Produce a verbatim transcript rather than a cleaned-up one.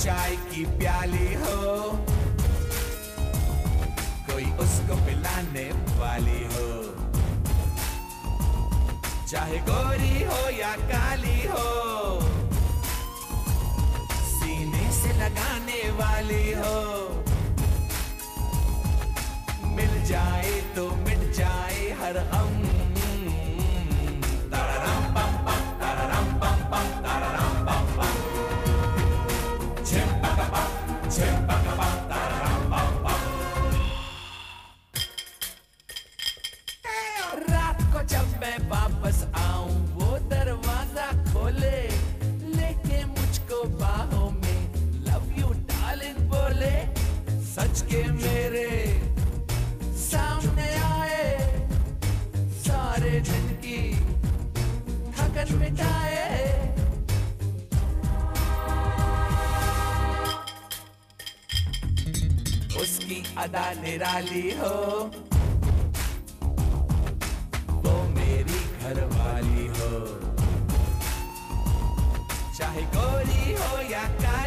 चाय की प्याली हो, कोई उसको पिलाने वाली हो, चाहे गोरी हो या काली हो, सीने से लगाने वाली हो, मिल जाए तो मिट जाए हर गम। ताराराम पम पम, ताराराम पम पम, ताराराम पम पम, झिम-पक-पक, झिम-पक-पक, ताराराम पम पम। रात को जब मैं वापस आऊं, वो दरवाजा खोले, लेके मुझको बाहों में लव यू डार्लिंग बोले, सच के मेरे सामने आए, सारे दिन की थकन मिटाए। उसकी अदा निराली हो, वो मेरी घरवाली हो, चाहे गोरी हो या काली